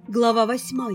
Глава 8.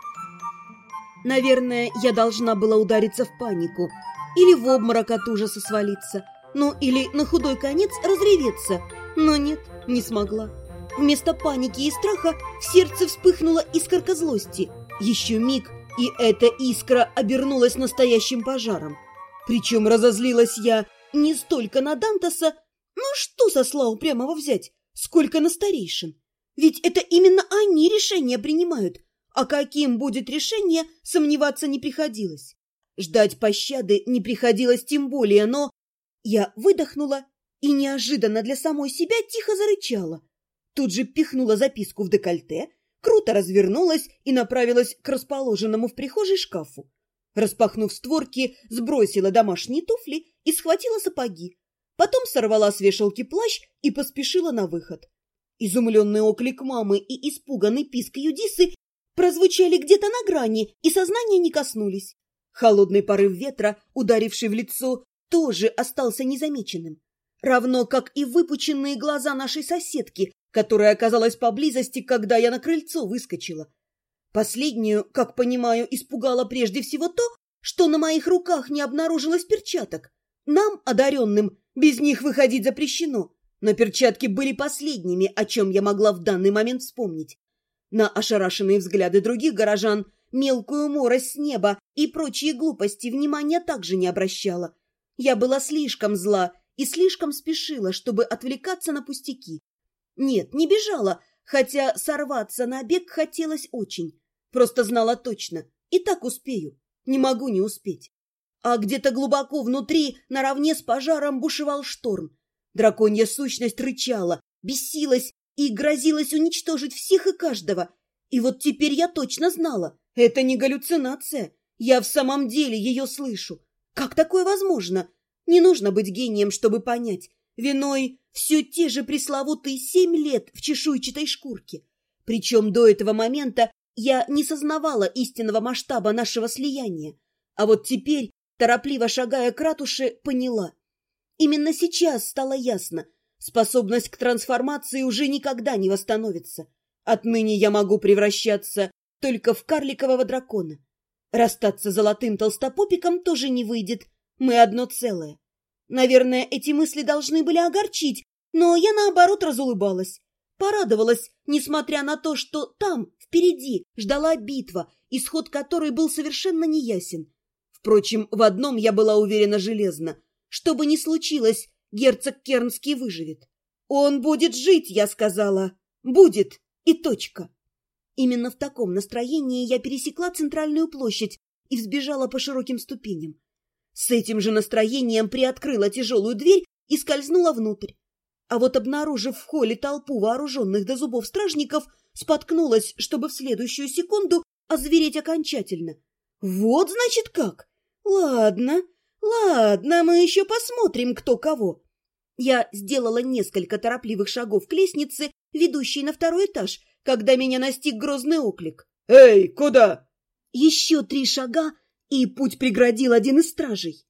Наверное, я должна была удариться в панику, или в обморок от ужаса свалиться, ну или на худой конец разреветься, но нет, не смогла. Вместо паники и страха в сердце вспыхнула искорка злости. Еще миг, и эта искра обернулась настоящим пожаром. Причем разозлилась я не столько на Дантаса, ну что со Слау прямого взять, сколько на старейшин. Ведь это именно они решения принимают, а каким будет решение, сомневаться не приходилось. Ждать пощады не приходилось тем более, но я выдохнула и неожиданно для самой себя тихо зарычала. Тут же пихнула записку в декольте, круто развернулась и направилась к расположенному в прихожей шкафу. Распахнув створки, сбросила домашние туфли и схватила сапоги. Потом сорвала с вешалки плащ и поспешила на выход. Изумленный оклик мамы и испуганный писк Юдисы прозвучали где-то на грани и сознания не коснулись. Холодный порыв ветра, ударивший в лицо, тоже остался незамеченным. Равно как и выпученные глаза нашей соседки, которая оказалась поблизости, когда я на крыльцо выскочила. Последнюю, как понимаю, испугало прежде всего то, что на моих руках не обнаружилось перчаток. Нам, одаренным, без них выходить запрещено. Но перчатки были последними, о чем я могла в данный момент вспомнить. На ошарашенные взгляды других горожан, мелкую морось с неба и прочие глупости внимания также не обращала. Я была слишком зла и слишком спешила, чтобы отвлекаться на пустяки. Нет, не бежала, хотя сорваться на бег хотелось очень. Просто знала точно, и так успею, не могу не успеть. А где-то глубоко внутри, наравне с пожаром, бушевал шторм. Драконья сущность рычала, бесилась и грозилась уничтожить всех и каждого. И вот теперь я точно знала, это не галлюцинация. Я в самом деле ее слышу. Как такое возможно? Не нужно быть гением, чтобы понять. Виной все те же пресловутые 7 лет в чешуйчатой шкурке. Причем до этого момента я не сознавала истинного масштаба нашего слияния. А вот теперь, торопливо шагая к ратуше, поняла. Именно сейчас стало ясно, способность к трансформации уже никогда не восстановится. Отныне я могу превращаться только в карликового дракона. Расстаться с золотым толстопопиком тоже не выйдет, мы одно целое. Наверное, эти мысли должны были огорчить, но я, наоборот, разулыбалась. Порадовалась, несмотря на то, что там, впереди, ждала битва, исход которой был совершенно неясен. Впрочем, в одном я была уверена железно. Что бы ни случилось, герцог Кернский выживет. Он будет жить, я сказала. Будет. И точка. Именно в таком настроении я пересекла центральную площадь и взбежала по широким ступеням. С этим же настроением приоткрыла тяжелую дверь и скользнула внутрь. А вот, обнаружив в холле толпу вооруженных до зубов стражников, споткнулась, чтобы в следующую секунду озвереть окончательно. Вот, значит, как? Ладно. Ладно, мы еще посмотрим, кто кого. Я сделала несколько торопливых шагов к лестнице, ведущей на 2-й этаж, когда меня настиг грозный оклик. «Эй, куда?» Еще 3 шага, и путь преградил один из стражей.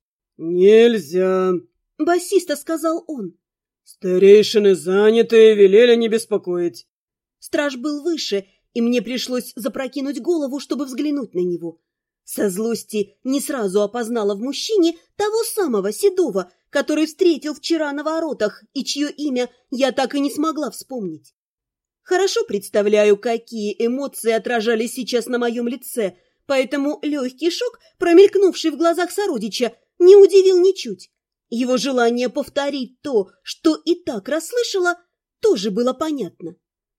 «Нельзя», — басисто сказал он. «Старейшины заняты, велели не беспокоить». Страж был выше, и мне пришлось запрокинуть голову, чтобы взглянуть на него. Со злости не сразу опознала в мужчине того самого седого, который встретил вчера на воротах и чье имя я так и не смогла вспомнить. Хорошо представляю, какие эмоции отражались сейчас на моем лице, поэтому легкий шок, промелькнувший в глазах сородича, не удивил ничуть. Его желание повторить то, что и так расслышала, тоже было понятно.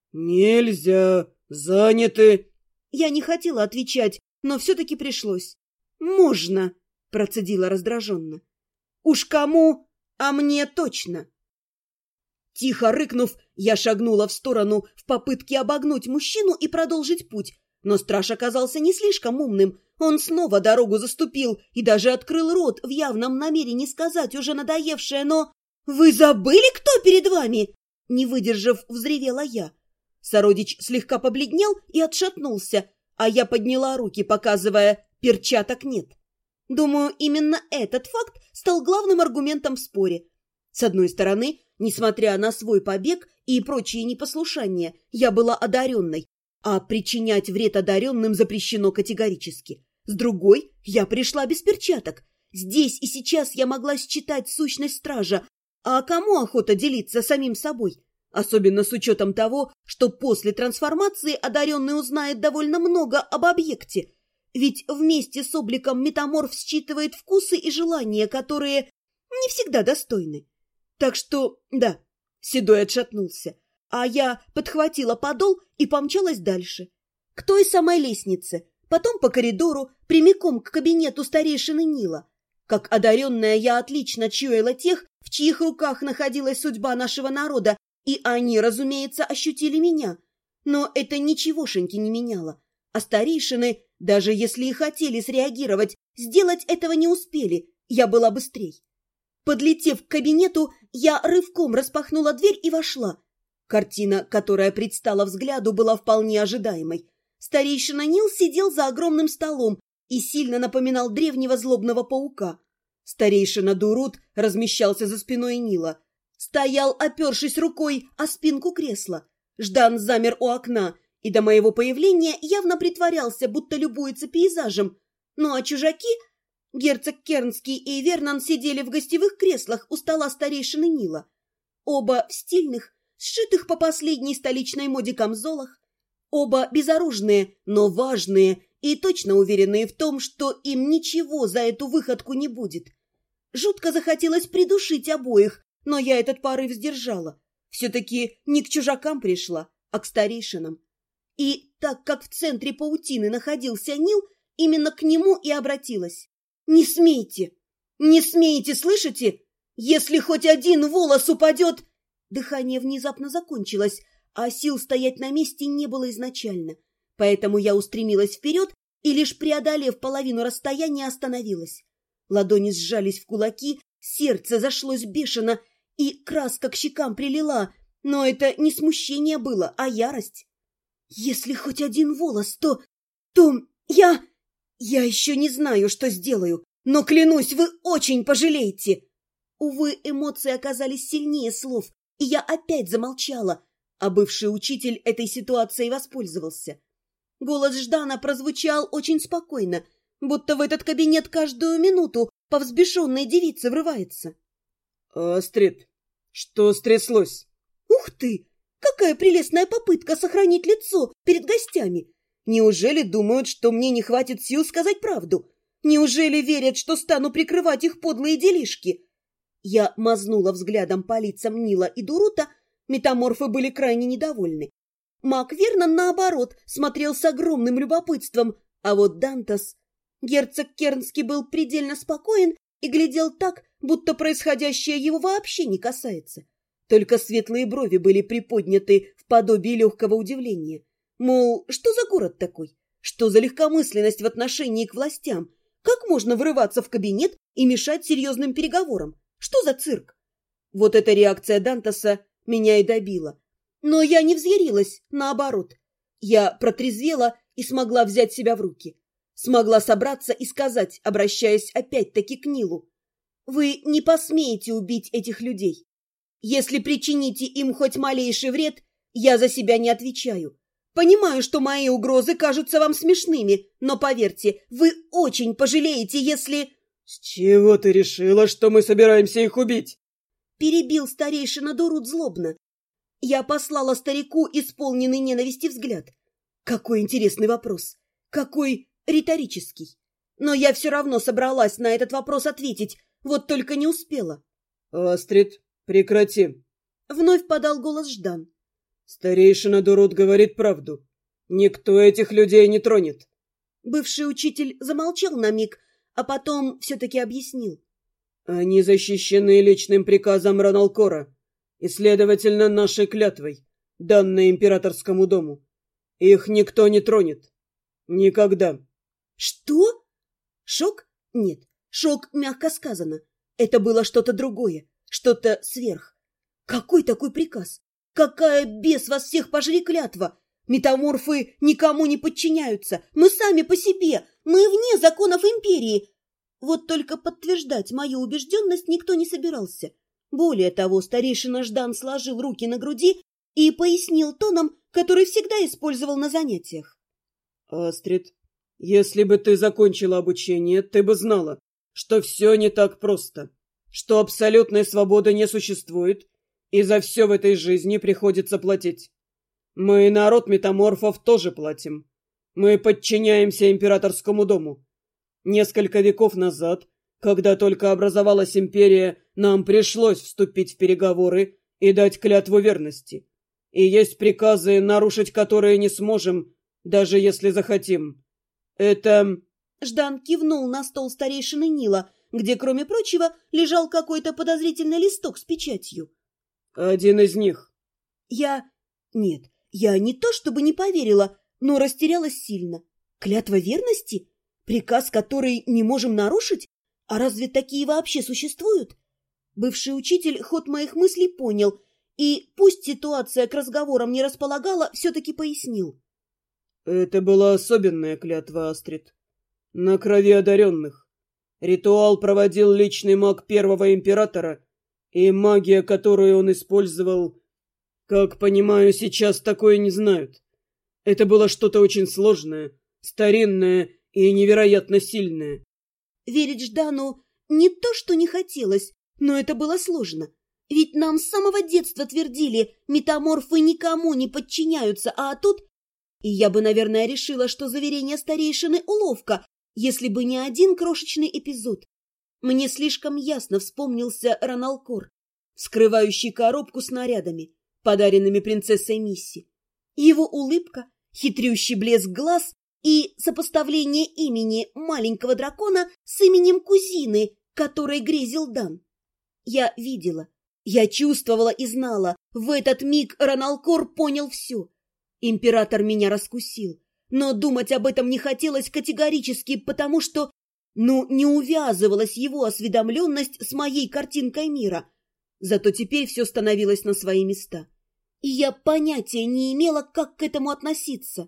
«Нельзя, заняты». Я не хотела отвечать, но все-таки пришлось. «Можно», — процедила раздраженно. «Уж кому, а мне точно». Тихо рыкнув, я шагнула в сторону в попытке обогнуть мужчину и продолжить путь, но страж оказался не слишком умным. Он снова дорогу заступил и даже открыл рот в явном намерении сказать уже надоевшее, но... «Вы забыли, кто перед вами?» Не выдержав, взревела я. Сородич слегка побледнел и отшатнулся, а я подняла руки, показывая, перчаток нет. Думаю, именно этот факт стал главным аргументом в споре. С одной стороны, несмотря на свой побег и прочие непослушания, я была одаренной, а причинять вред одаренным запрещено категорически. С другой, я пришла без перчаток. Здесь и сейчас я могла считать сущность стража, а кому охота делиться самим собой? Особенно с учетом того, что после трансформации одаренный узнает довольно много об объекте. Ведь вместе с обликом метаморф считывает вкусы и желания, которые не всегда достойны. Так что, да, Седой отшатнулся, а я подхватила подол и помчалась дальше. К той самой лестнице, потом по коридору, прямиком к кабинету старейшины Нила. Как одаренная, я отлично чуяла тех, в чьих руках находилась судьба нашего народа, и они, разумеется, ощутили меня. Но это ничегошеньки не меняло. А старейшины, даже если и хотели среагировать, сделать этого не успели, я была быстрей. Подлетев к кабинету, я рывком распахнула дверь и вошла. Картина, которая предстала взгляду, была вполне ожидаемой. Старейшина Нил сидел за огромным столом и сильно напоминал древнего злобного паука. Старейшина Дурут размещался за спиной Нила. Стоял, опершись рукой о спинку кресла. Ждан замер у окна, и до моего появления явно притворялся, будто любуется пейзажем. Ну а чужаки, герцог Кернский и Вернан, сидели в гостевых креслах у стола старейшины Нила. Оба в стильных, сшитых по последней столичной моде камзолах. Оба безоружные, но важные и точно уверенные в том, что им ничего за эту выходку не будет. Жутко захотелось придушить обоих, но я этот порыв сдержала. Все-таки не к чужакам пришла, а к старейшинам. И так как в центре паутины находился Нил, именно к нему и обратилась. «Не смейте! Не смейте, слышите? Если хоть один волос упадет...» Дыхание внезапно закончилось, а сил стоять на месте не было изначально. Поэтому я устремилась вперед и, лишь преодолев половину расстояния, остановилась. Ладони сжались в кулаки, сердце зашлось бешено, и краска к щекам прилила, но это не смущение было, а ярость. «Если хоть один волос, то я еще не знаю, что сделаю, но, клянусь, вы очень пожалеете!» Увы, эмоции оказались сильнее слов, и я опять замолчала, а бывший учитель этой ситуацией воспользовался. Голос Ждана прозвучал очень спокойно, будто в этот кабинет каждую минуту по взбешенной девице врывается. «Астрид, что стряслось?» «Ух ты! Какая прелестная попытка сохранить лицо перед гостями! Неужели думают, что мне не хватит сил сказать правду? Неужели верят, что стану прикрывать их подлые делишки?» Я мазнула взглядом по лицам Нила и Дурута, метаморфы были крайне недовольны. Маг Вернон, наоборот, смотрел с огромным любопытством, а вот Дантас... Герцог Кернский был предельно спокоен и глядел так, будто происходящее его вообще не касается. Только светлые брови были приподняты в подобии легкого удивления. Мол, что за город такой? Что за легкомысленность в отношении к властям? Как можно врываться в кабинет и мешать серьезным переговорам? Что за цирк? Вот эта реакция Дантаса меня и добила. Но я не взъярилась, наоборот. Я протрезвела и смогла взять себя в руки. Смогла собраться и сказать, обращаясь опять-таки к Нилу: «Вы не посмеете убить этих людей. Если причините им хоть малейший вред, я за себя не отвечаю. Понимаю, что мои угрозы кажутся вам смешными, но поверьте, вы очень пожалеете, если...» «С чего ты решила, что мы собираемся их убить?» Перебил старейшина Дурут злобно. Я послала старику исполненный ненависти взгляд. Какой интересный вопрос. Какой риторический. Но я все равно собралась на этот вопрос ответить, вот только не успела. «Астрид, прекрати!» Вновь подал голос Ждан. «Старейшина Дурут говорит правду. Никто этих людей не тронет». Бывший учитель замолчал на миг, а потом все-таки объяснил. «Они защищены личным приказом Раналкора и, следовательно, нашей клятвой, данной императорскому дому. Их никто не тронет. Никогда». «Что?» Шок? Нет, шок мягко сказано. Это было что-то другое, что-то сверх. Какой такой приказ? Какая, бес вас всех пожри, клятва? Метаморфы никому не подчиняются. Мы сами по себе. Мы вне законов империи. Вот только подтверждать мою убежденность никто не собирался. Более того, старейшина Ждан сложил руки на груди и пояснил тоном, который всегда использовал на занятиях. «Астрид, если бы ты закончила обучение, ты бы знала, что все не так просто, что абсолютной свободы не существует, и за все в этой жизни приходится платить. Мы, народ метаморфов, тоже платим. Мы подчиняемся императорскому дому. Несколько веков назад, когда только образовалась империя, нам пришлось вступить в переговоры и дать клятву верности. И есть приказы, нарушить которые не сможем, даже если захотим. Это...» Ждан кивнул на стол старейшины Нила, где, кроме прочего, лежал какой-то подозрительный листок с печатью. «Один из них». Нет, я не то чтобы не поверила, но растерялась сильно. Клятва верности? Приказ, который не можем нарушить? А разве такие вообще существуют? Бывший учитель ход моих мыслей понял, и, пусть ситуация к разговорам не располагала, все-таки пояснил. «Это была особенная клятва, Астрид. На крови одаренных. Ритуал проводил личный маг первого императора, и магия, которую он использовал, как понимаю, сейчас такое не знают. Это было что-то очень сложное, старинное и невероятно сильное». Верить Ждану не то, что не хотелось, но это было сложно. Ведь нам с самого детства твердили, метаморфы никому не подчиняются, а тут... И я бы, наверное, решила, что заверение старейшины — уловка, если бы не один крошечный эпизод. Мне слишком ясно вспомнился Раналкор, вскрывающий коробку с нарядами, подаренными принцессой Мисси. Его улыбка, хитрющий блеск глаз и сопоставление имени маленького дракона с именем кузины, которой грезил Дан. Я видела, я чувствовала и знала, в этот миг Раналкор понял все. Император меня раскусил, но думать об этом не хотелось категорически, потому что, не увязывалась его осведомленность с моей картинкой мира. Зато теперь все становилось на свои места, и я понятия не имела, как к этому относиться.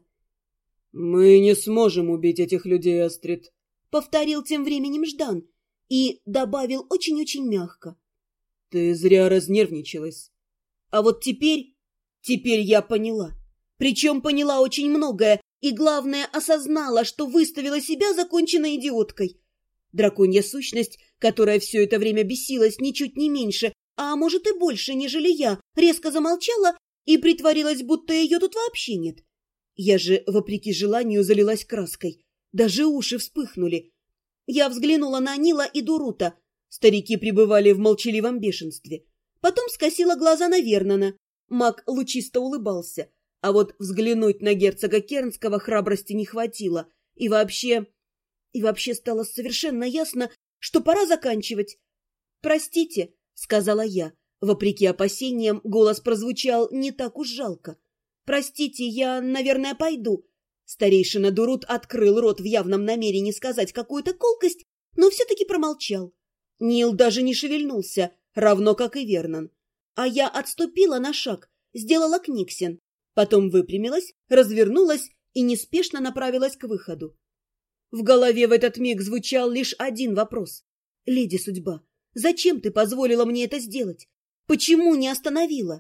«Мы не сможем убить этих людей, Астрид», — повторил тем временем Ждан и добавил очень-очень мягко. «Ты зря разнервничалась». А вот теперь я поняла. Причем поняла очень многое, и, главное, осознала, что выставила себя законченной идиоткой. Драконья сущность, которая все это время бесилась ничуть не меньше, а может и больше, нежели я, резко замолчала и притворилась, будто ее тут вообще нет. Я же, вопреки желанию, залилась краской. Даже уши вспыхнули. Я взглянула на Нила и Дурута. Старики пребывали в молчаливом бешенстве. Потом скосила глаза на Вернона. Маг лучисто улыбался. А вот взглянуть на герцога Кернского храбрости не хватило. И вообще стало совершенно ясно, что пора заканчивать. «Простите», — сказала я. Вопреки опасениям, голос прозвучал не так уж жалко. «Простите, я, наверное, пойду». Старейшина Дурут открыл рот в явном намерении сказать какую-то колкость, но все-таки промолчал. Нил даже не шевельнулся, равно как и Вернон. А я отступила на шаг, сделала книгсен. Потом выпрямилась, развернулась и неспешно направилась к выходу. В голове в этот миг звучал лишь один вопрос. «Леди Судьба, зачем ты позволила мне это сделать? Почему не остановила?»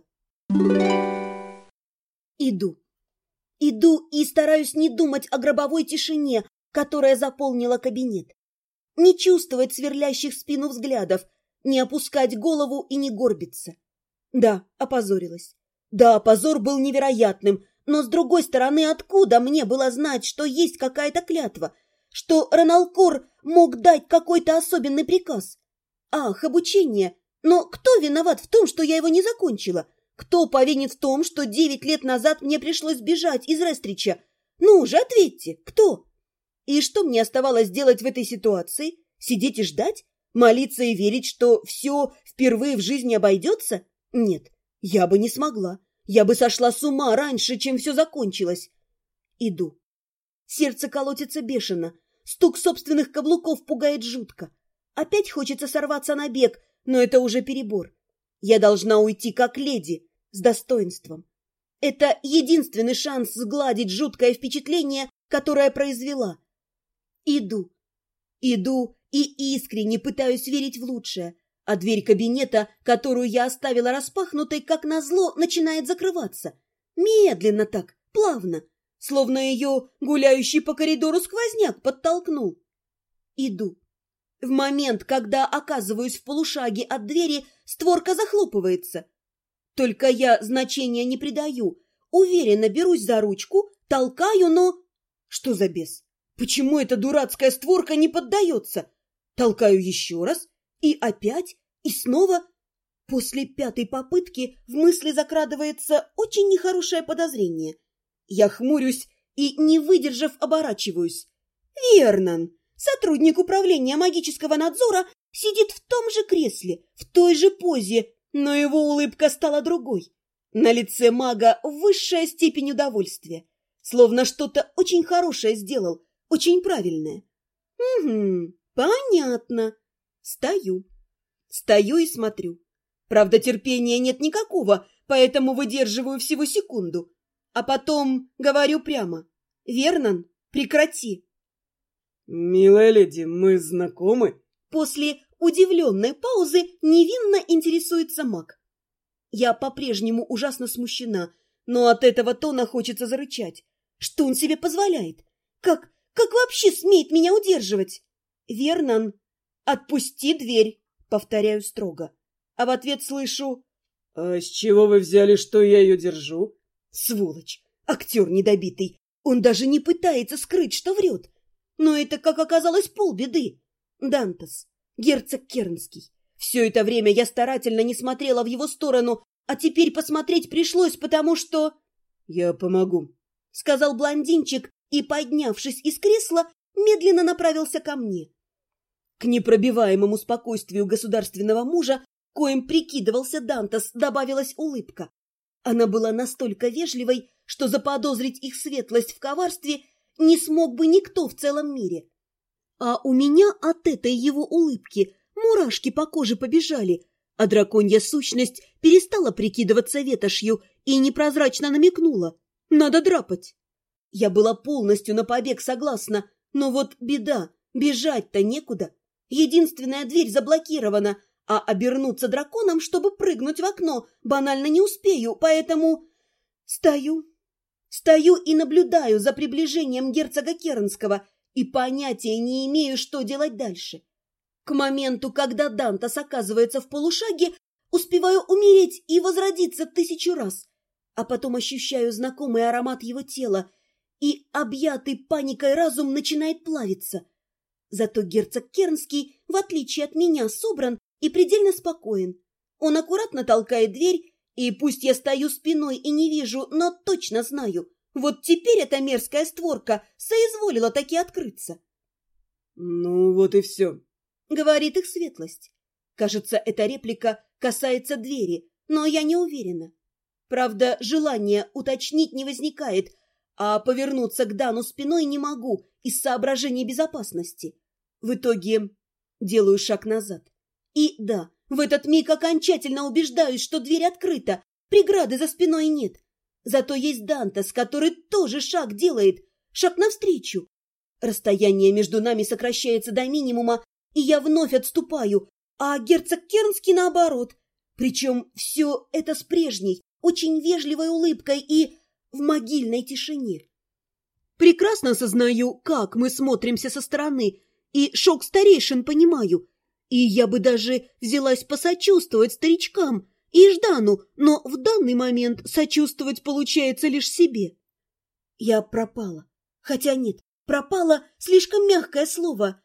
Иду и стараюсь не думать о гробовой тишине, которая заполнила кабинет. Не чувствовать сверлящих спину взглядов, не опускать голову и не горбиться. Да, опозорилась. Да, позор был невероятным, но, с другой стороны, откуда мне было знать, что есть какая-то клятва, что Раналкор мог дать какой-то особенный приказ? Ах, обучение! Но кто виноват в том, что я его не закончила? Кто повинен в том, что 9 лет назад мне пришлось бежать из Рестрича? Ну уже ответьте, кто? И что мне оставалось делать в этой ситуации? Сидеть и ждать? Молиться и верить, что все впервые в жизни обойдется? Нет, я бы не смогла. Я бы сошла с ума раньше, чем все закончилось. Иду. Сердце колотится бешено. Стук собственных каблуков пугает жутко. Опять хочется сорваться на бег, но это уже перебор. Я должна уйти как леди, с достоинством. Это единственный шанс сгладить жуткое впечатление, которое произвела. Иду и искренне пытаюсь верить в лучшее. а дверь кабинета, которую я оставила распахнутой, как назло, начинает закрываться. Медленно так, плавно, словно ее гуляющий по коридору сквозняк подтолкнул. Иду. В момент, когда оказываюсь в полушаге от двери, створка захлопывается. Только я значения не придаю, уверенно берусь за ручку, толкаю, но... Что за бес? Почему эта дурацкая створка не поддается? Толкаю еще раз, и опять, и снова. После пятой попытки в мысли закрадывается очень нехорошее подозрение. Я хмурюсь и, не выдержав, оборачиваюсь. Вернон, сотрудник управления магического надзора, сидит в том же кресле, в той же позе, но его улыбка стала другой. На лице мага высшая степень удовольствия, словно что-то очень хорошее сделал, очень правильное. Угу, понятно. Стою и смотрю. Правда, терпения нет никакого, поэтому выдерживаю всего секунду. А потом говорю прямо. Вернон, прекрати. «Милая леди, мы знакомы?» После удивленной паузы невинно интересуется маг. Я по-прежнему ужасно смущена, но от этого тона хочется зарычать. Что он себе позволяет? Как вообще смеет меня удерживать? Вернон, отпусти дверь, повторяю строго. А в ответ слышу: «А с чего вы взяли, что я ее держу?» Сволочь, актер недобитый. Он даже не пытается скрыть, что врет. Но это, как оказалось, полбеды. Дантес, герцог Кернский. Все это время я старательно не смотрела в его сторону, а теперь посмотреть пришлось, потому что... «Я помогу», — сказал блондинчик и, поднявшись из кресла, медленно направился ко мне. К непробиваемому спокойствию государственного мужа, коим прикидывался Дантес, добавилась улыбка. Она была настолько вежливой, что заподозрить их светлость в коварстве не смог бы никто в целом мире. А у меня от этой его улыбки мурашки по коже побежали, а драконья сущность перестала прикидываться ветошью и непрозрачно намекнула: надо драпать. Я была полностью на побег согласна, но вот беда, бежать-то некуда. Единственная дверь заблокирована, а обернуться драконом, чтобы прыгнуть в окно, банально не успею, поэтому стою и наблюдаю за приближением герцога Кернского и понятия не имею, что делать дальше. К моменту, когда Дантес оказывается в полушаге, успеваю умереть и возродиться 1000 раз, а потом ощущаю знакомый аромат его тела, и объятый паникой разум начинает плавиться. Зато герцог Кернский, в отличие от меня, собран и предельно спокоен. Он аккуратно толкает дверь, и пусть я стою спиной и не вижу, но точно знаю, вот теперь эта мерзкая створка соизволила таки открыться. «Ну вот и все», — говорит их светлость. Кажется, эта реплика касается двери, но я не уверена. Правда, желания уточнить не возникает, а повернуться к Дану спиной не могу из соображений безопасности. В итоге делаю шаг назад. И да, в этот миг окончательно убеждаюсь, что дверь открыта, преграды за спиной нет. Зато есть Дантес, который тоже шаг делает, шаг навстречу. Расстояние между нами сокращается до минимума, и я вновь отступаю, а герцог Кернский наоборот. Причем все это с прежней, очень вежливой улыбкой и в могильной тишине. Прекрасно сознаю, как мы смотримся со стороны, и шок старейшин понимаю. И я бы даже взялась посочувствовать старичкам и Ждану, но в данный момент сочувствовать получается лишь себе. Я пропала. Хотя нет, пропала слишком мягкое слово.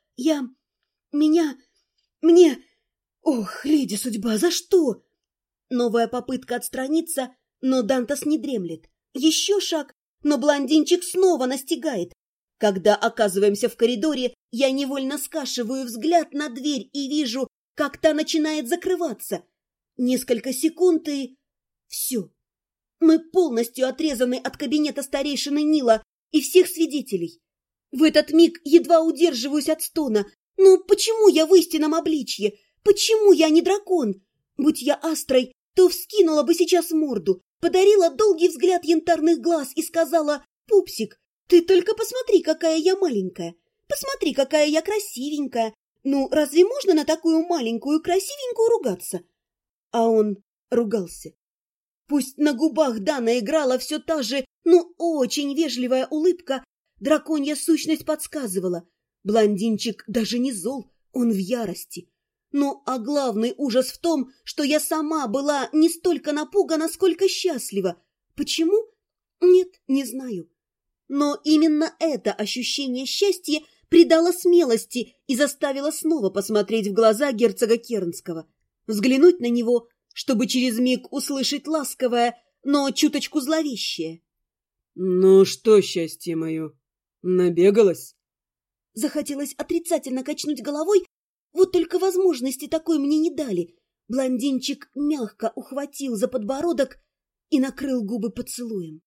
Мне... Ох, леди судьба, за что? Новая попытка отстраниться, но Дантес не дремлет. Еще шаг, но блондинчик снова настигает. Когда оказываемся в коридоре, я невольно скашиваю взгляд на дверь и вижу, как та начинает закрываться. Несколько секунд и... все. Мы полностью отрезаны от кабинета старейшины Нила и всех свидетелей. В этот миг едва удерживаюсь от стона. Ну почему я в истинном обличье? Почему я не дракон? Будь я астрой, то вскинула бы сейчас морду, подарила долгий взгляд янтарных глаз и сказала: «Пупсик, ты только посмотри, какая я маленькая! Посмотри, какая я красивенькая! Ну, разве можно на такую маленькую красивенькую ругаться? А он ругался. Пусть на губах Дана играла все та же, но очень вежливая улыбка, драконья сущность подсказывала. Блондинчик даже не зол, он в ярости. Ну, а главный ужас в том, что я сама была не столько напугана, сколько счастлива. Почему? Нет, не знаю. Но именно это ощущение счастья придало смелости и заставило снова посмотреть в глаза герцога Кернского, взглянуть на него, чтобы через миг услышать ласковое, но чуточку зловещее. «Ну что, счастье мое, набегалась?» Захотелось отрицательно качнуть головой, вот только возможности такой мне не дали. Блондинчик мягко ухватил за подбородок и накрыл губы поцелуем.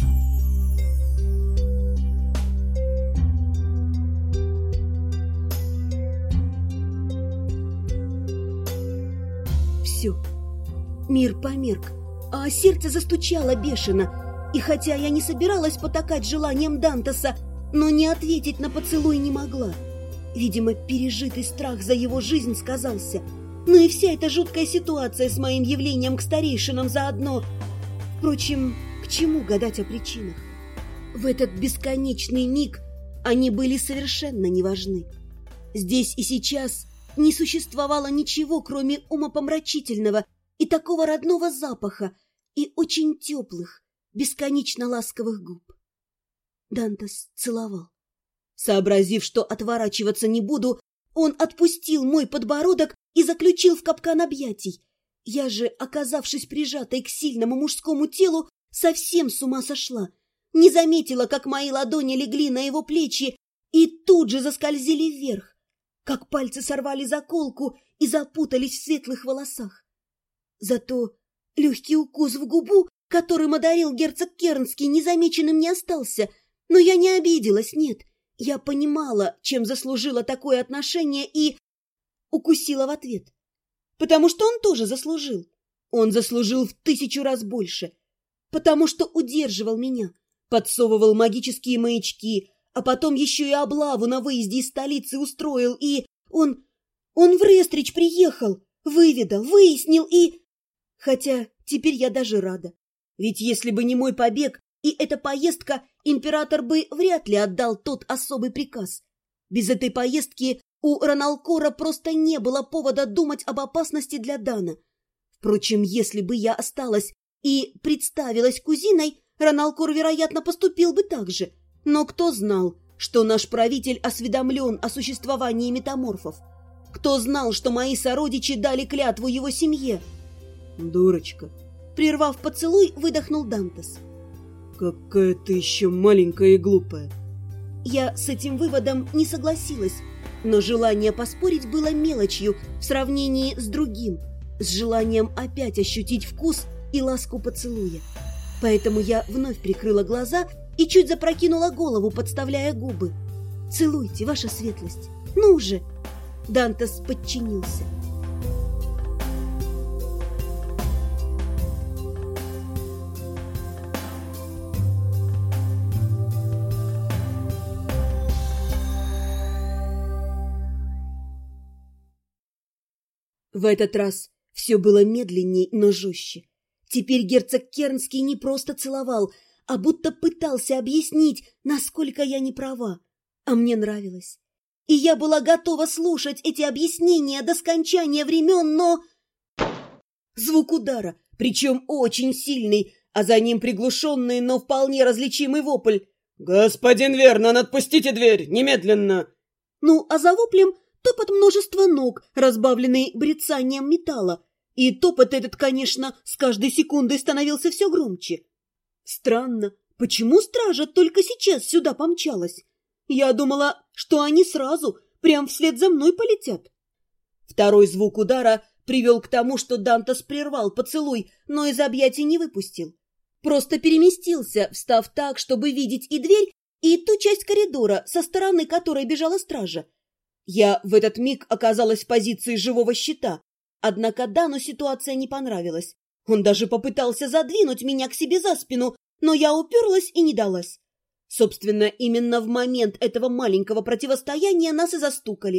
Все. Мир померк, а сердце застучало бешено. И хотя я не собиралась потакать желанием Дантеса, но не ответить на поцелуй не могла. Видимо, пережитый страх за его жизнь сказался. Ну и вся эта жуткая ситуация с моим явлением к старейшинам заодно. Впрочем, к чему гадать о причинах? В этот бесконечный миг они были совершенно не важны. Здесь и сейчас не существовало ничего, кроме умопомрачительного и такого родного запаха и очень теплых, бесконечно ласковых губ. Дантес целовал. Сообразив, что отворачиваться не буду, он отпустил мой подбородок и заключил в капкан объятий. Я же, оказавшись прижатой к сильному мужскому телу, совсем с ума сошла. Не заметила, как мои ладони легли на его плечи и тут же заскользили вверх, как пальцы сорвали заколку и запутались в светлых волосах. Зато легкий укус в губу, которым одарил герцог Кернский, незамеченным не остался. Но я не обиделась, нет. Я понимала, чем заслужила такое отношение, и укусила в ответ. Потому что он тоже заслужил. Он заслужил в 1000 раз больше. Потому что удерживал меня, подсовывал магические маячки, а потом еще и облаву на выезде из столицы устроил, и он в Рестрич приехал, выведал, выяснил и... Хотя теперь я даже рада. Ведь если бы не мой побег и эта поездка, император бы вряд ли отдал тот особый приказ. Без этой поездки у Раналкора просто не было повода думать об опасности для Дана. Впрочем, если бы я осталась и представилась кузиной, Раналкор, вероятно, поступил бы так же. Но кто знал, что наш правитель осведомлен о существовании метаморфов? Кто знал, что мои сородичи дали клятву его семье? «Дурочка!» Прервав поцелуй, выдохнул Дантес. «Какая ты еще маленькая и глупая!» Я с этим выводом не согласилась, но желание поспорить было мелочью в сравнении с другим, с желанием опять ощутить вкус и ласку поцелуя. Поэтому я вновь прикрыла глаза и чуть запрокинула голову, подставляя губы. «Целуйте, ваша светлость! Ну же!» Дантес подчинился. В этот раз все было медленней, но жестче. Теперь герцог Кернский не просто целовал, а будто пытался объяснить, насколько я не права. А мне нравилось. И я была готова слушать эти объяснения до скончания времен, но... Звук удара, причем очень сильный, а за ним приглушенный, но вполне различимый вопль. «Господин Вернон, отпустите дверь! Немедленно!» Ну, а за воплем топот множества ног, разбавленный брецанием металла. И топот этот, конечно, с каждой секундой становился все громче. Странно, почему стража только сейчас сюда помчалась? Я думала, что они сразу, прям вслед за мной полетят. Второй звук удара привел к тому, что Дантес прервал поцелуй, но из объятий не выпустил. Просто переместился, встав так, чтобы видеть и дверь, и ту часть коридора, со стороны которой бежала стража. Я в этот миг оказалась в позиции живого щита, однако Дану ситуация не понравилась. Он даже попытался задвинуть меня к себе за спину, но я уперлась и не далась. Собственно, именно в момент этого маленького противостояния нас и застукали.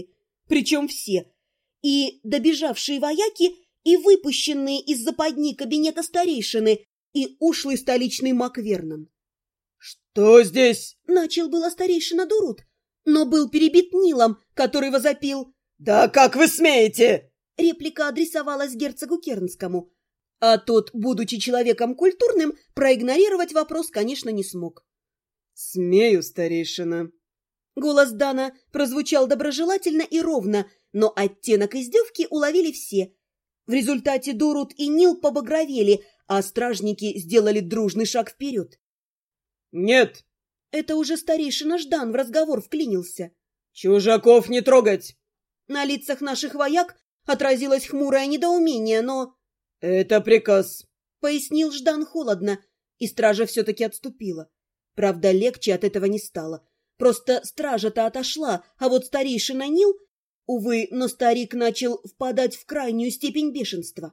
причем все. И добежавшие вояки, и выпущенные из западни кабинета старейшины, и ушлый столичный Маквернон. «Что здесь?» — начал было старейшина Дурут, но был перебит Нилом, который возопил: «Да как вы смеете?» Реплика адресовалась герцогу Кернскому, а тот, будучи человеком культурным, проигнорировать вопрос, конечно, не смог. «Смею, старейшина». Голос Дана прозвучал доброжелательно и ровно, но оттенок издевки уловили все. В результате Дурут и Нил побагровели, а стражники сделали дружный шаг вперед. «Нет!» Это уже старейшина Ждан в разговор вклинился. «Чужаков не трогать!» На лицах наших вояк отразилось хмурое недоумение, но... «Это приказ», — пояснил Ждан холодно, и стража все-таки отступила. Правда, легче от этого не стало. Просто стража-то отошла, а вот старейшина Нил... Увы, но старик начал впадать в крайнюю степень бешенства.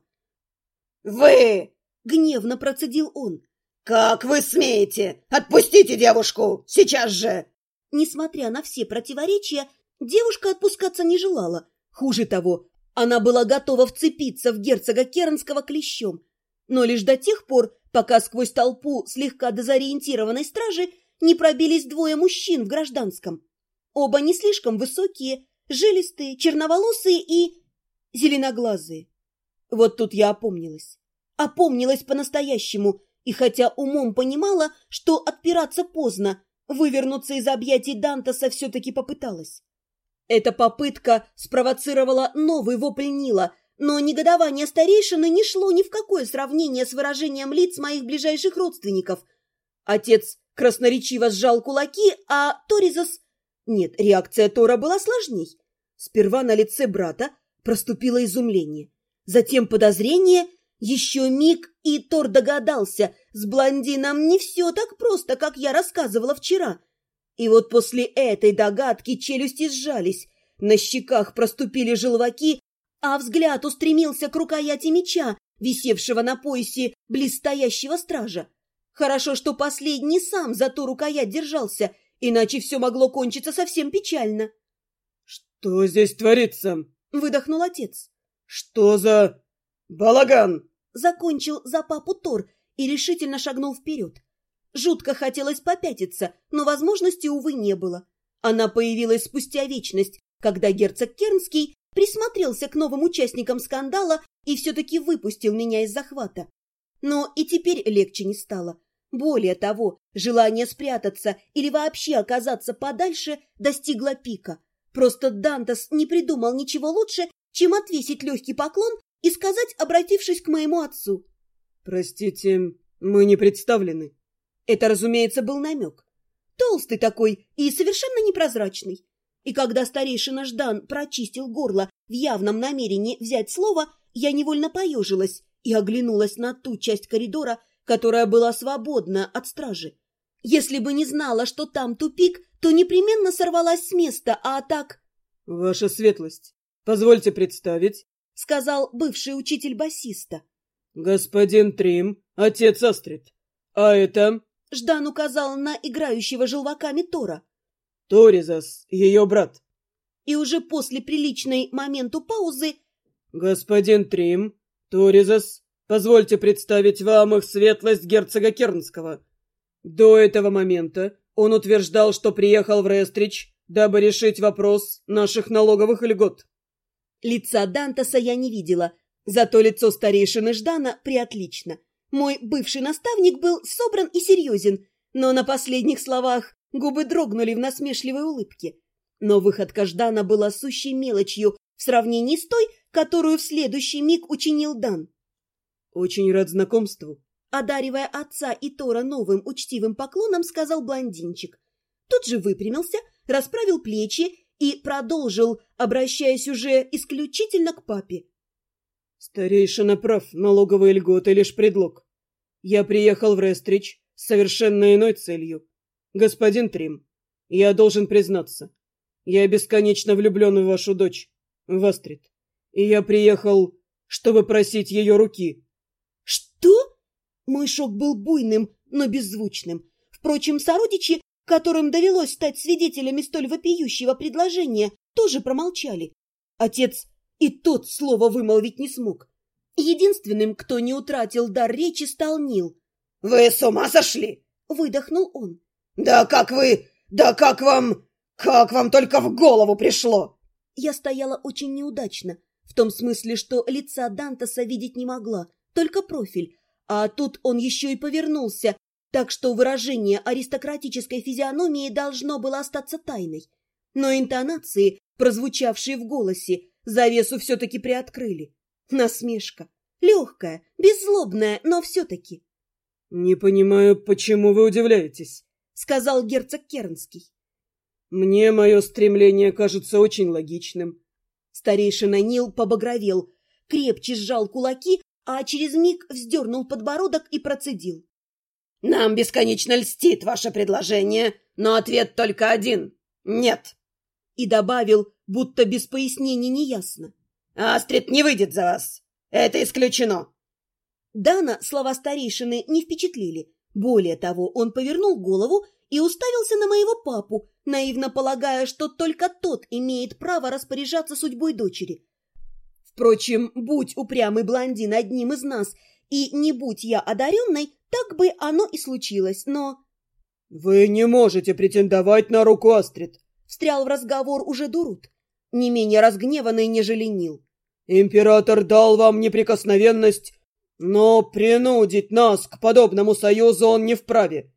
«Вы!» — гневно процедил он. «Как вы смеете? Отпустите девушку! Сейчас же!» Несмотря на все противоречия, девушка отпускаться не желала. Хуже того, она была готова вцепиться в герцога Кернского клещом. Но лишь до тех пор, пока сквозь толпу слегка дезориентированной стражи не пробились двое мужчин в гражданском. Оба не слишком высокие, жилистые, черноволосые и зеленоглазые. Вот тут я опомнилась. Опомнилась по-настоящему, и хотя умом понимала, что отпираться поздно, вывернуться из объятий Дантаса все-таки попыталась. Эта попытка спровоцировала новый вопль Нила, но негодование старейшины не шло ни в какое сравнение с выражением лиц моих ближайших родственников. Отец красноречиво сжал кулаки, а Торизас... Нет, реакция Тора была сложней. Сперва на лице брата проступило изумление, затем подозрение, еще миг, и Тор догадался, с блондином не все так просто, как я рассказывала вчера. И вот после этой догадки челюсти сжались, на щеках проступили желваки, а взгляд устремился к рукояти меча, висевшего на поясе близ стоящего стража. Хорошо, что последний сам за ту рукоять держался, иначе все могло кончиться совсем печально. «Что здесь творится?» — выдохнул отец. «Что за балаган?» — закончил за папу Тор и решительно шагнул вперед. Жутко хотелось попятиться, но возможности, увы, не было. Она появилась спустя вечность, когда герцог Кернский присмотрелся к новым участникам скандала и все-таки выпустил меня из захвата. Но и теперь легче не стало. Более того, желание спрятаться или вообще оказаться подальше достигло пика. Просто Дантас не придумал ничего лучше, чем отвесить легкий поклон и сказать, обратившись к моему отцу: «Простите, мы не представлены». Это, разумеется, был намек. Толстый такой и совершенно непрозрачный. И когда старейшина Ждан прочистил горло в явном намерении взять слово, я невольно поежилась и оглянулась на ту часть коридора, которая была свободна от стражи. Если бы не знала, что там тупик, то непременно сорвалась с места, а так... — «Ваша светлость, позвольте представить», — сказал бывший учитель басиста. «Господин Трим, отец Астрид. А это...» — Ждан указал на играющего желваками Тора. «Торизас, ее брат». И уже после приличной моменту паузы: «Господин Трим, Торизас, позвольте представить вам их светлость герцога Кернского. До этого момента он утверждал, что приехал в Рестрич, дабы решить вопрос наших налоговых льгот». Лица Дантаса я не видела, зато лицо старейшины Ждана приотлично. Мой бывший наставник был собран и серьезен, но на последних словах губы дрогнули в насмешливой улыбке. Но выходка Ждана была сущей мелочью в сравнении с той, которую в следующий миг учинил Дан. «Очень рад знакомству», — одаривая отца и Тора новым учтивым поклоном, сказал блондинчик. Тут же выпрямился, расправил плечи и продолжил, обращаясь уже исключительно к папе. «Старейшина прав, налоговые льготы — лишь предлог. Я приехал в Рестрич с совершенно иной целью. Господин Трим, я должен признаться, я бесконечно влюблен в вашу дочь, в Астрид, и я приехал, чтобы просить ее руки». «Что?» Мой шок был буйным, но беззвучным. Впрочем, сородичи, которым довелось стать свидетелями столь вопиющего предложения, тоже промолчали, Отец и тот слова вымолвить не смог. Единственным, кто не утратил дар речи, стал Нил. «Вы с ума сошли?» — выдохнул он. «Да как вы... Да как вам... Как вам только в голову пришло?» Я стояла очень неудачно, в том смысле, что лица Дантаса видеть не могла, только профиль, а тут он еще и повернулся, так что выражение аристократической физиономии должно было остаться тайной. Но интонации, прозвучавшие в голосе, завесу все-таки приоткрыли. Насмешка. Легкая, беззлобная, но все-таки. «Не понимаю, почему вы удивляетесь», — сказал герцог Кернский. «Мне мое стремление кажется очень логичным». Старейшина Нил побагровел, крепче сжал кулаки, а через миг вздернул подбородок и процедил. «Нам бесконечно льстит ваше предложение, но ответ только один — нет». И добавил, будто без пояснений неясно. «Астрид не выйдет за вас. Это исключено». Дана слова старейшины не впечатлили. Более того, он повернул голову и уставился на моего папу, наивно полагая, что только тот имеет право распоряжаться судьбой дочери. Впрочем, будь упрямый блондин одним из нас, и не будь я одаренной, так бы оно и случилось, но... «Вы не можете претендовать на руку Астрид», — встрял в разговор уже Дурут, не менее разгневанный, нежели Нил. «Император дал вам неприкосновенность, но принудить нас к подобному союзу он не вправе».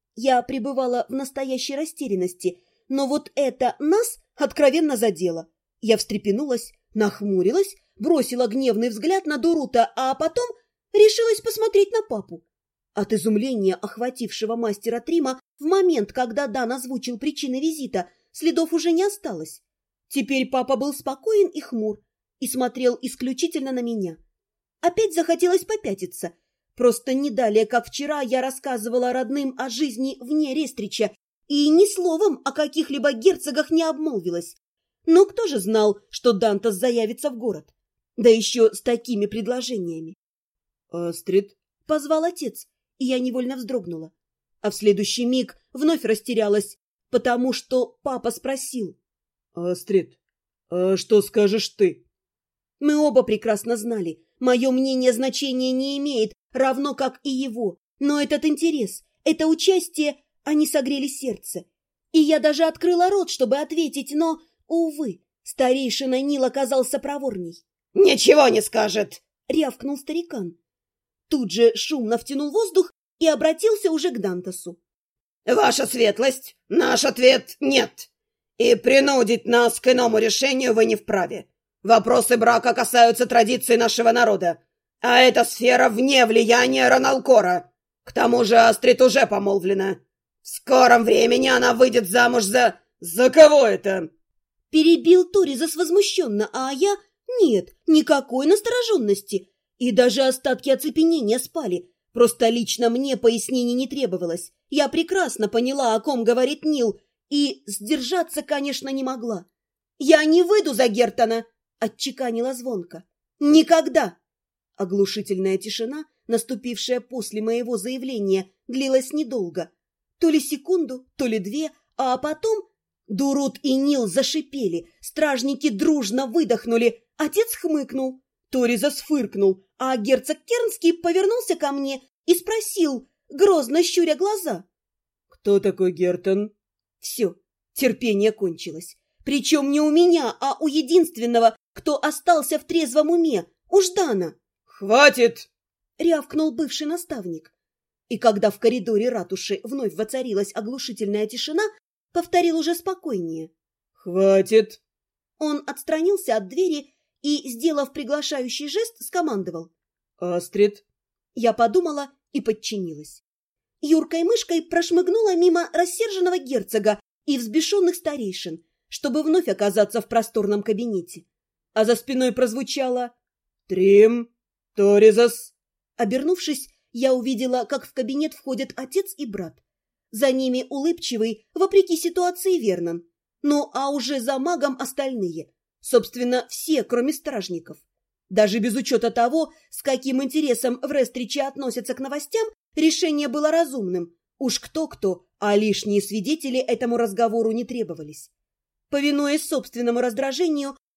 Я пребывала в настоящей растерянности, но вот это нас откровенно задело. Я встрепенулась, нахмурилась, бросила гневный взгляд на Дурута, а потом решилась посмотреть на папу. От изумления, охватившего мастера Трима, в момент, когда Дан озвучил причины визита, следов уже не осталось. Теперь папа был спокоен и хмур и смотрел исключительно на меня. Опять захотелось попятиться. Просто не далее, как вчера, я рассказывала родным о жизни вне Рестрича и ни словом о каких-либо герцогах не обмолвилась. Но кто же знал, что Дантас заявится в город? Да еще с такими предложениями. «Астрид», — позвал отец, и я невольно вздрогнула. А в следующий миг вновь растерялась, потому что папа спросил. «Астрид, а что скажешь ты?» Мы оба прекрасно знали, мое мнение значения не имеет, равно как и его, но этот интерес, это участие, они согрели сердце. И я даже открыла рот, чтобы ответить, но, увы, старейшина Нил оказался проворней. «Ничего не скажет!» — рявкнул старикан. Тут же шумно втянул воздух и обратился уже к Дантасу. «Ваша светлость, наш ответ — нет. И принудить нас к иному решению вы не вправе. Вопросы брака касаются традиций нашего народа, а эта сфера вне влияния Роналкора. К тому же Астрид уже помолвлена. В скором времени она выйдет замуж за... За кого это?» Перебил Торизас возмущенно, а я... Нет, никакой настороженности. И даже остатки оцепенения спали. Просто лично мне пояснений не требовалось. Я прекрасно поняла, о ком говорит Нил, и сдержаться, конечно, не могла. «Я не выйду за Гертона!» — отчеканила звонко. «Никогда!» Оглушительная тишина, наступившая после моего заявления, длилась недолго. То ли секунду, то ли две, а потом... Дурут и Нил зашипели, стражники дружно выдохнули, отец хмыкнул, Торизас фыркнул, а герцог Кернский повернулся ко мне и спросил, грозно щуря глаза. «Кто такой Гертон?» Все, терпение кончилось. Причем не у меня, а у единственного, кто остался в трезвом уме, у Ждана. «Хватит!» — рявкнул бывший наставник. И когда в коридоре ратуши вновь воцарилась оглушительная тишина, повторил уже спокойнее. «Хватит!» Он отстранился от двери и, сделав приглашающий жест, скомандовал. «Астрид!» Я подумала и подчинилась. Юркой мышкой прошмыгнула мимо рассерженного герцога и взбешенных старейшин, чтобы вновь оказаться в просторном кабинете. А за спиной прозвучало «Трим! Торизас!» Обернувшись, я увидела, как в кабинет входят отец и брат. За ними улыбчивый, вопреки ситуации, Вернон. Ну, а уже за магом остальные. Собственно, все, кроме стражников. Даже без учета того, с каким интересом в Рестриче относятся к новостям, решение было разумным. Уж кто-кто, а лишние свидетели этому разговору не требовались. Повинуясь собственному раздражению,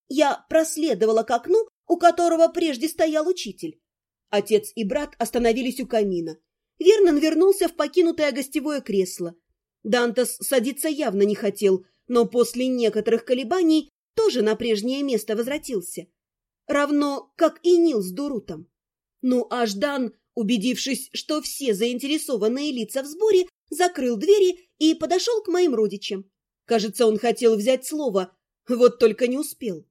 Я проследовала к окну, у которого прежде стоял учитель. Отец и брат остановились у камина. Вернон вернулся в покинутое гостевое кресло. Дантес садиться явно не хотел, но после некоторых колебаний тоже на прежнее место возвратился. Равно, как и Нил с Дурутом. Ну а Ждан, убедившись, что все заинтересованные лица в сборе, закрыл двери и подошел к моим родичам. Кажется, он хотел взять слово, вот только не успел.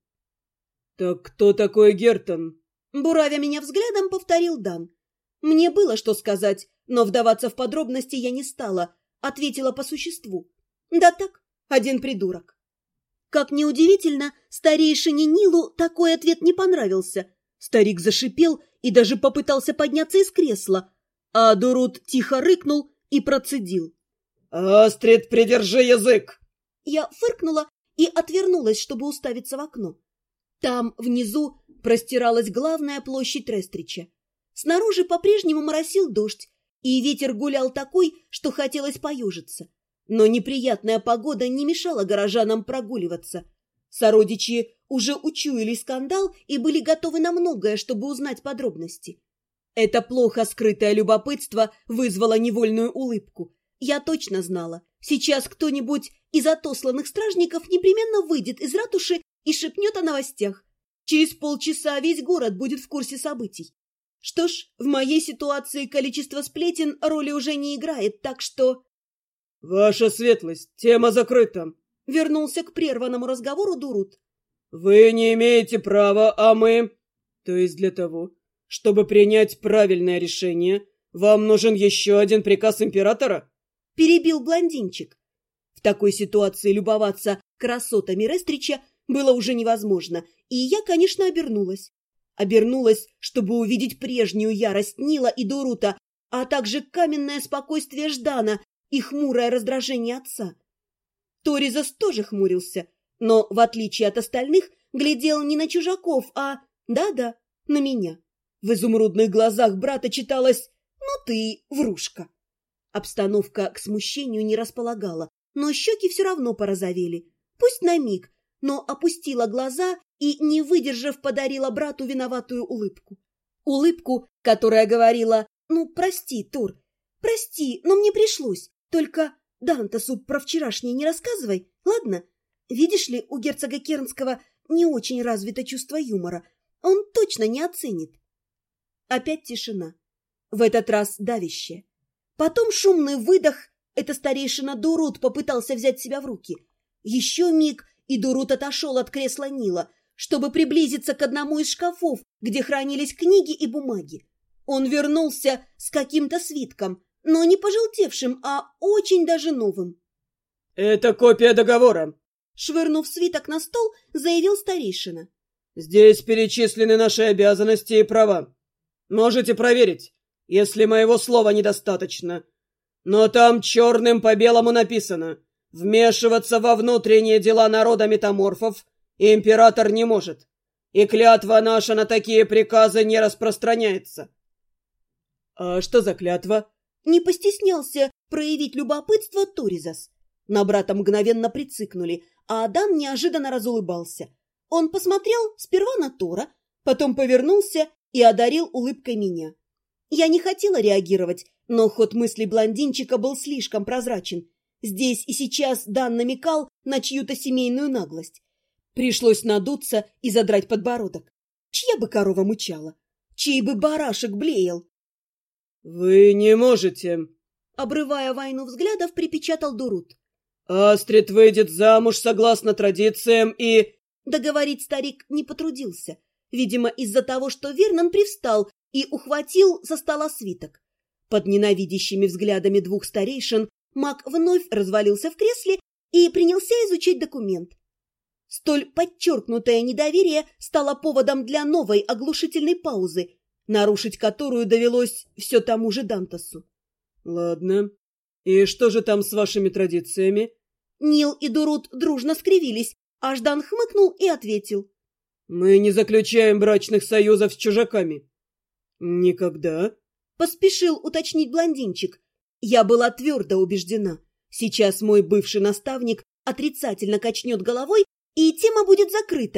«Так кто такой Гертон?» Буравя меня взглядом, повторил Дан. Мне было что сказать, но вдаваться в подробности я не стала, ответила по существу. Да так, один придурок. Как неудивительно, старейшине Нилу такой ответ не понравился. Старик зашипел и даже попытался подняться из кресла, а Дурут тихо рыкнул и процедил. «Астрид, придержи язык!» Я фыркнула и отвернулась, чтобы уставиться в окно. Там, внизу, простиралась главная площадь Рестрича. Снаружи по-прежнему моросил дождь, и ветер гулял такой, что хотелось поежиться. Но неприятная погода не мешала горожанам прогуливаться. Сородичи уже учуяли скандал и были готовы на многое, чтобы узнать подробности. Это плохо скрытое любопытство вызвало невольную улыбку. Я точно знала, сейчас кто-нибудь из отосланных стражников непременно выйдет из ратуши и шепнет о новостях. Через полчаса весь город будет в курсе событий. Что ж, в моей ситуации количество сплетен роли уже не играет, так что... «Ваша светлость, тема закрыта», — вернулся к прерванному разговору Дурут. «Вы не имеете права, а мы...» «То есть для того, чтобы принять правильное решение, вам нужен еще один приказ императора?» — перебил блондинчик. В такой ситуации любоваться красотами Рестрича было уже невозможно, и я, конечно, обернулась. Обернулась, чтобы увидеть прежнюю ярость Нила и Дурута, а также каменное спокойствие Ждана и хмурое раздражение отца. Торизас тоже хмурился, но, в отличие от остальных, глядел не на чужаков, а, да-да, на меня. В изумрудных глазах брата читалось «Ну ты, врушка». Обстановка к смущению не располагала, но щеки все равно порозовели. Пусть на миг, но опустила глаза и, не выдержав, подарила брату виноватую улыбку. Улыбку, которая говорила «Ну, прости, Тур, прости, но мне пришлось. Только Дантесу про вчерашнее не рассказывай, ладно? Видишь ли, у герцога Кернского не очень развито чувство юмора. Он точно не оценит». Опять тишина. В этот раз давящая. Потом шумный выдох. Это старейшина Дурут попытался взять себя в руки. Еще миг, и Дурут отошел от кресла Нила, чтобы приблизиться к одному из шкафов, где хранились книги и бумаги. Он вернулся с каким-то свитком, но не пожелтевшим, а очень даже новым. «Это копия договора», — швырнув свиток на стол, заявил старейшина. «Здесь перечислены наши обязанности и права. Можете проверить, если моего слова недостаточно. Но там черным по белому написано: вмешиваться во внутренние дела народа метаморфов император не может, и клятва наша на такие приказы не распространяется». «А что за клятва?» Не постеснялся проявить любопытство Торизас. На брата мгновенно прицикнули, а Адам неожиданно разулыбался. Он посмотрел сперва на Тора, потом повернулся и одарил улыбкой меня. Я не хотела реагировать, но ход мысли блондинчика был слишком прозрачен. Здесь и сейчас Дан намекал на чью-то семейную наглость. Пришлось надуться и задрать подбородок. Чья бы корова мычала? Чей бы барашек блеял? «Вы не можете», — обрывая войну взглядов, припечатал Дурут. «Астрид выйдет замуж согласно традициям и...» Договорить старик не потрудился. Видимо, из-за того, что Вернон привстал и ухватил со стола свиток. Под ненавидящими взглядами двух старейшин маг вновь развалился в кресле и принялся изучать документ. Столь подчеркнутое недоверие стало поводом для новой оглушительной паузы, нарушить которую довелось все тому же Дантесу. «Ладно. И что же там с вашими традициями?» Нил и Дурут дружно скривились, а Ждан хмыкнул и ответил. «Мы не заключаем брачных союзов с чужаками». «Никогда?» — поспешил уточнить блондинчик. Я была твердо убеждена. Сейчас мой бывший наставник отрицательно качнет головой, и тема будет закрыта.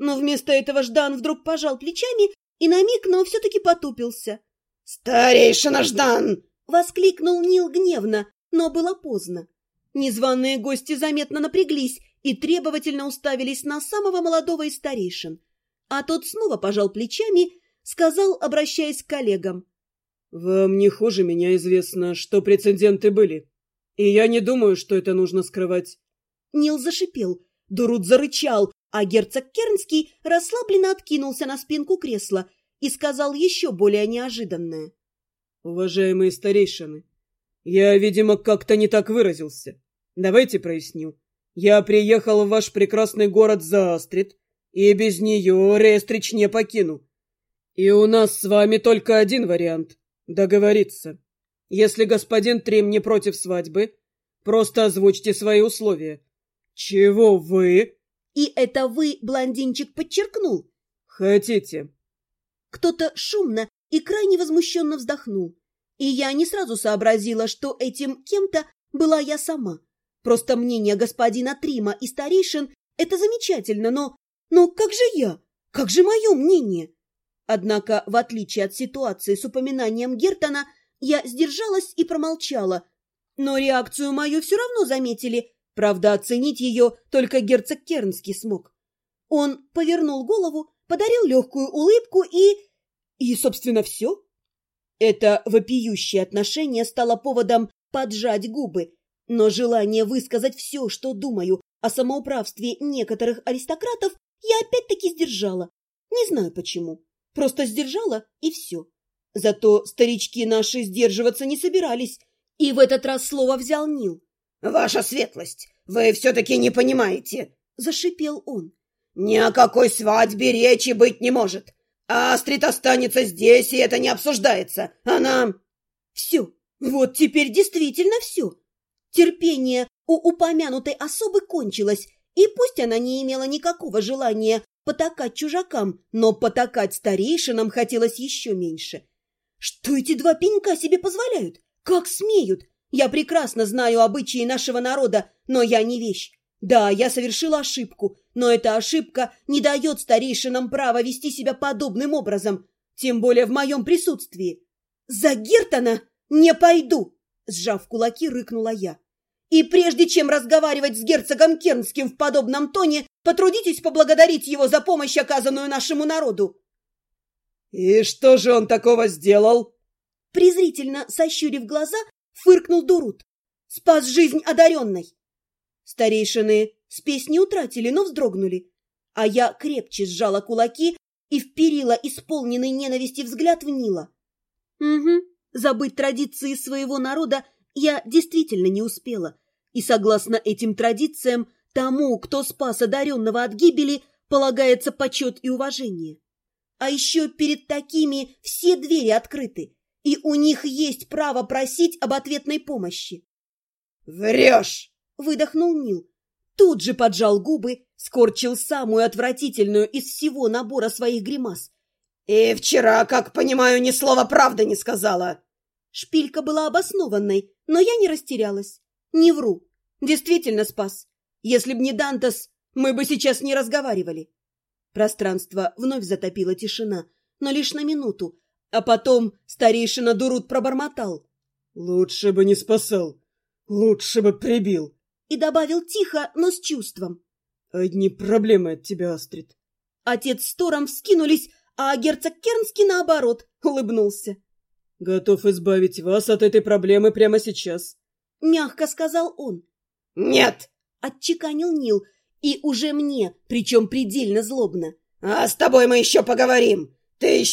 Но вместо этого Ждан вдруг пожал плечами и на миг, но все-таки потупился. «Старейшина Ждан!» — воскликнул Нил гневно, но было поздно. Незваные гости заметно напряглись и требовательно уставились на самого молодого из старейшин. А тот снова пожал плечами, сказал, обращаясь к коллегам. «Вам не хуже меня известно, что прецеденты были, и я не думаю, что это нужно скрывать». Нил зашипел, Дурут зарычал, а герцог Кернский расслабленно откинулся на спинку кресла и сказал еще более неожиданное. «Уважаемые старейшины, я, видимо, как-то не так выразился. Давайте проясню. Я приехал в ваш прекрасный город за Астрид, и без нее Рестрич не покину. И у нас с вами только один вариант — договориться. Если господин Трим не против свадьбы, просто озвучьте свои условия. Чего вы...» И это «вы» блондинчик подчеркнул. «Хотите?» Кто-то шумно и крайне возмущенно вздохнул. И я не сразу сообразила, что этим кем-то была я сама. Просто мнение господина Трима и старейшин — это замечательно, но как же я? Как же мое мнение? Однако, в отличие от ситуации с упоминанием Гертона, я сдержалась и промолчала. Но реакцию мою все равно заметили. Правда, оценить ее только герцог Кернский смог. Он повернул голову, подарил легкую улыбку и, собственно, все. Это вопиющее отношение стало поводом поджать губы, но желание высказать все, что думаю о самоуправстве некоторых аристократов, я опять-таки сдержала. Не знаю почему. Просто сдержала, и все. Зато старички наши сдерживаться не собирались, и в этот раз слово взял Нил. «Ваша светлость, вы все-таки не понимаете!» — зашипел он. «Ни о какой свадьбе речи быть не может. Астрид останется здесь, и это не обсуждается. Она...» «Все, вот теперь действительно все. Терпение у упомянутой особы кончилось, и пусть она не имела никакого желания потакать чужакам, но потакать старейшинам хотелось еще меньше. Что эти два пенька себе позволяют? Как смеют? Я прекрасно знаю обычаи нашего народа, но я не вещь. Да, я совершила ошибку, но эта ошибка не дает старейшинам права вести себя подобным образом, тем более в моем присутствии. За Гертона не пойду!» — сжав кулаки, рыкнула я. «И прежде чем разговаривать с герцогом Кернским в подобном тоне, потрудитесь поблагодарить его за помощь, оказанную нашему народу». «И что же он такого сделал?» Презрительно сощурив глаза, фыркнул Дурут. «Спас жизнь одаренной». Старейшины спесь не утратили, но вздрогнули. А я крепче сжала кулаки и вперила исполненный ненависти взгляд в Нила. Угу, забыть традиции своего народа я действительно не успела. И согласно этим традициям, тому, кто спас одаренного от гибели, полагается почет и уважение. А еще перед такими все двери открыты, и у них есть право просить об ответной помощи. «Врешь!» — выдохнул Нил. Тут же поджал губы, скорчил самую отвратительную из всего набора своих гримас. «И вчера, как понимаю, ни слова правды не сказала». Шпилька была обоснованной, но я не растерялась. Не вру. Действительно спас. Если б не Дантес, мы бы сейчас не разговаривали. Пространство вновь затопила тишина, но лишь на минуту, а потом старейшина Дурут пробормотал. «Лучше бы не спасал, лучше бы прибил». И добавил тихо, но с чувством. «Одни проблемы от тебя, Астрид». Отец с Тором вскинулись, а герцог Кернский, наоборот, улыбнулся. «Готов избавить вас от этой проблемы прямо сейчас», — мягко сказал он. «Нет!» — отчеканил Нил, и уже мне, причем предельно злобно. «А с тобой мы еще поговорим. Ты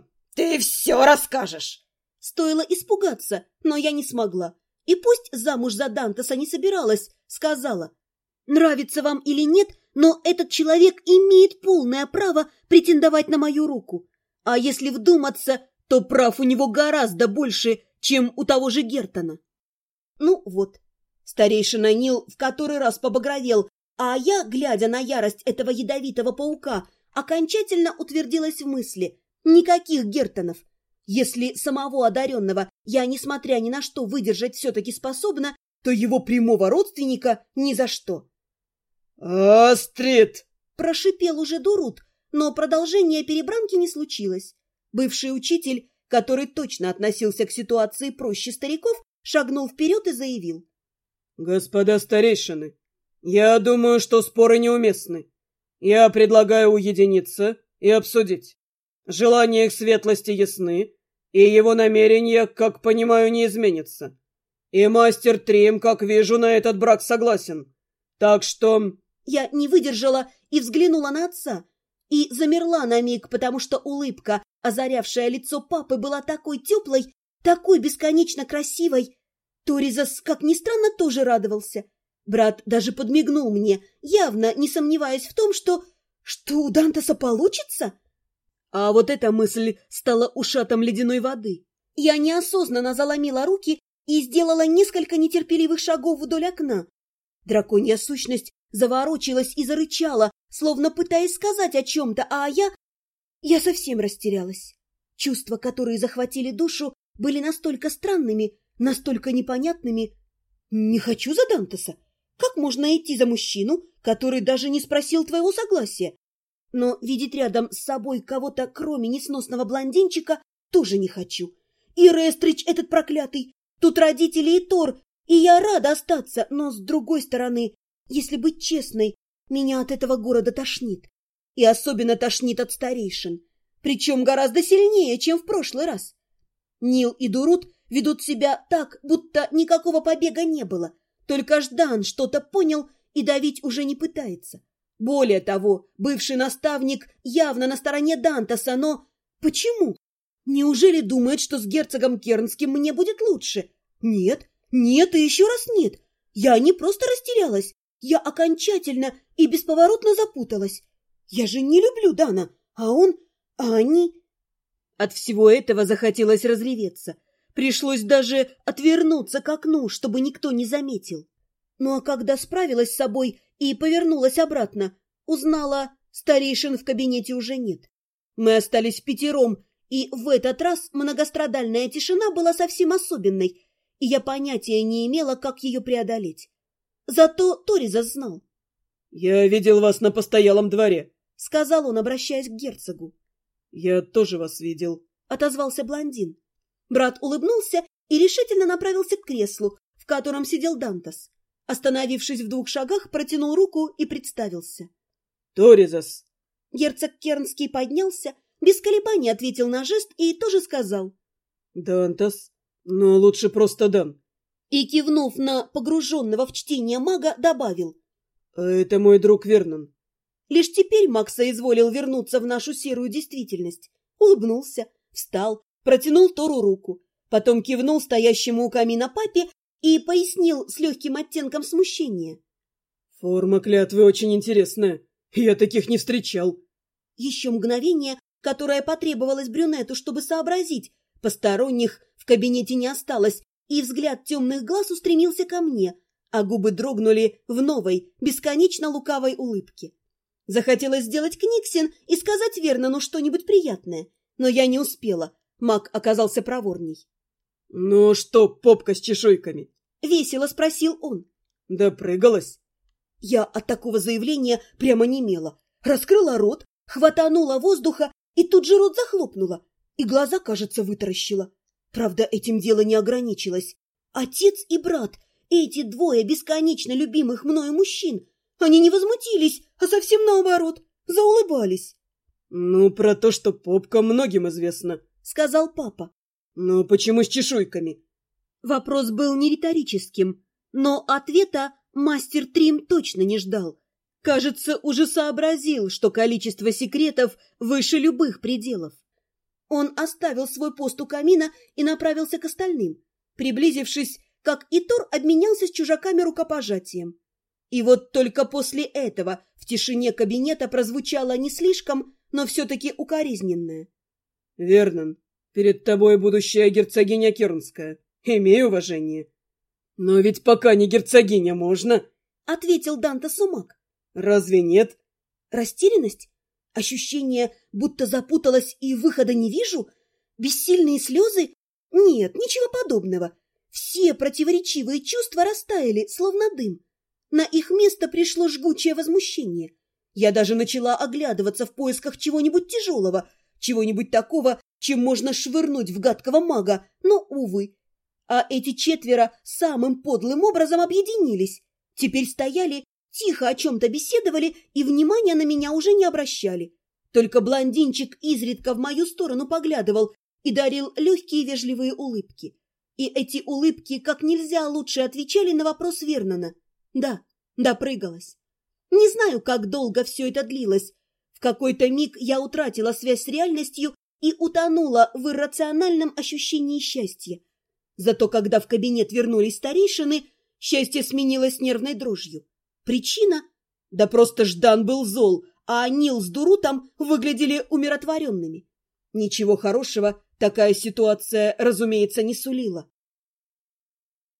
все расскажешь». Стоило испугаться, но я не смогла. И пусть замуж за Дантеса не собиралась, сказала. «Нравится вам или нет, но этот человек имеет полное право претендовать на мою руку. А если вдуматься, то прав у него гораздо больше, чем у того же Гертона». Ну вот, старейшина Нил в который раз побагровел, а я, глядя на ярость этого ядовитого паука, окончательно утвердилась в мысли: никаких Гертонов. Если самого одаренного я, несмотря ни на что, выдержать все-таки способна, то его прямого родственника ни за что. «Астрид!» — прошипел уже Дурут, но продолжения перебранки не случилось. Бывший учитель, который точно относился к ситуации проще стариков, шагнул вперед и заявил. «Господа старейшины, я думаю, что споры неуместны. Я предлагаю уединиться и обсудить. Желания их светлости ясны, и его намерения, как понимаю, не изменятся. И мастер Трим, как вижу, на этот брак согласен. Так что...» Я не выдержала и взглянула на отца, и замерла на миг, потому что улыбка, озарявшая лицо папы, была такой теплой, такой бесконечно красивой. Торизас, как ни странно, тоже радовался. Брат даже подмигнул мне, явно не сомневаясь в том, что у Дантеса получится. А вот эта мысль стала ушатом ледяной воды. Я неосознанно заломила руки и сделала несколько нетерпеливых шагов вдоль окна. Драконья сущность заворочилась и зарычала, словно пытаясь сказать о чем-то, а я совсем растерялась. Чувства, которые захватили душу, были настолько странными, настолько непонятными. Не хочу за Дантеса. Как можно идти за мужчину, который даже не спросил твоего согласия? Но видеть рядом с собой кого-то, кроме несносного блондинчика, тоже не хочу. И Рестрич этот проклятый, тут родители и Тор, и я рада остаться, но, с другой стороны, если быть честной, меня от этого города тошнит. И особенно тошнит от старейшин. Причем гораздо сильнее, чем в прошлый раз. Нил и Дурут ведут себя так, будто никакого побега не было. Только Ждан что-то понял и давить уже не пытается. Более того, бывший наставник явно на стороне Дантеса, но почему? Неужели думает, что с герцогом Кернским мне будет лучше? Нет, нет и еще раз нет. Я не просто растерялась, я окончательно и бесповоротно запуталась. Я же не люблю Дана, а они... От всего этого захотелось разреветься. Пришлось даже отвернуться к окну, чтобы никто не заметил. Ну а когда справилась с собой и повернулась обратно, узнала, старейшин в кабинете уже нет. Мы остались впятером, и в этот раз многострадальная тишина была совсем особенной, и я понятия не имела, как ее преодолеть. Зато Торизас знал. «Я видел вас на постоялом дворе», — сказал он, обращаясь к герцогу. «Я тоже вас видел», — отозвался блондин. Брат улыбнулся и решительно направился к креслу, в котором сидел Дантес. Остановившись в 2 шагах, протянул руку и представился. «Торизас». Герцог Кернский поднялся, без колебаний ответил на жест и тоже сказал. «Дантес, но лучше просто Дан». И, кивнув на погруженного в чтение мага, добавил. «Это мой друг Вернон». Лишь теперь Макс соизволил вернуться в нашу серую действительность. Улыбнулся, встал, протянул Тору руку, потом кивнул стоящему у камина папе и пояснил с легким оттенком смущения. «Форма клятвы очень интересная. Я таких не встречал». Еще мгновение, которое потребовалось брюнету, чтобы сообразить. Посторонних в кабинете не осталось, и взгляд темных глаз устремился ко мне, а губы дрогнули в новой, бесконечно лукавой улыбке. Захотелось сделать книгсен и сказать Вернону что-нибудь приятное, но я не успела. Маг оказался проворней. «Ну что, попка с чешуйками?» — весело спросил он. «Допрыгалась?» Я от такого заявления прямо немела. Раскрыла рот, хватанула воздуха и тут же рот захлопнула, и глаза, кажется, вытаращила. Правда, этим дело не ограничилось. Отец и брат, эти 2 бесконечно любимых мною мужчин, они не возмутились, а совсем наоборот, заулыбались. «Ну, про то, что попка, многим известно», — сказал папа. «Но почему с чешуйками?» Вопрос был не риторическим, но ответа мастер Трим точно не ждал. Кажется, уже сообразил, что количество секретов выше любых пределов. Он оставил свой пост у камина и направился к остальным. Приблизившись, как и Тор, обменялся с чужаками рукопожатием. И вот только после этого в тишине кабинета прозвучало не слишком, но все-таки укоризненное. «Вернон, перед тобой будущая герцогиня Кернская. Имей уважение». «Но ведь пока не герцогиня можно», — ответил Дантес Умак. «Разве нет?» Растерянность? Ощущение, будто запуталась и выхода не вижу? Бессильные слезы? Нет, ничего подобного. Все противоречивые чувства растаяли, словно дым. На их место пришло жгучее возмущение. Я даже начала оглядываться в поисках чего-нибудь тяжелого, чего-нибудь такого, чем можно швырнуть в гадкого мага, но, увы. А эти четверо самым подлым образом объединились. Теперь стояли, тихо о чем-то беседовали и внимания на меня уже не обращали. Только блондинчик изредка в мою сторону поглядывал и дарил легкие вежливые улыбки. И эти улыбки как нельзя лучше отвечали на вопрос Вернона. Да, допрыгалась. Не знаю, как долго все это длилось. В какой-то миг я утратила связь с реальностью и утонула в иррациональном ощущении счастья. Зато когда в кабинет вернулись старейшины, счастье сменилось нервной дрожью. Причина? Да просто Ждан был зол, а Нил с Дурутом выглядели умиротворенными. Ничего хорошего такая ситуация, разумеется, не сулила.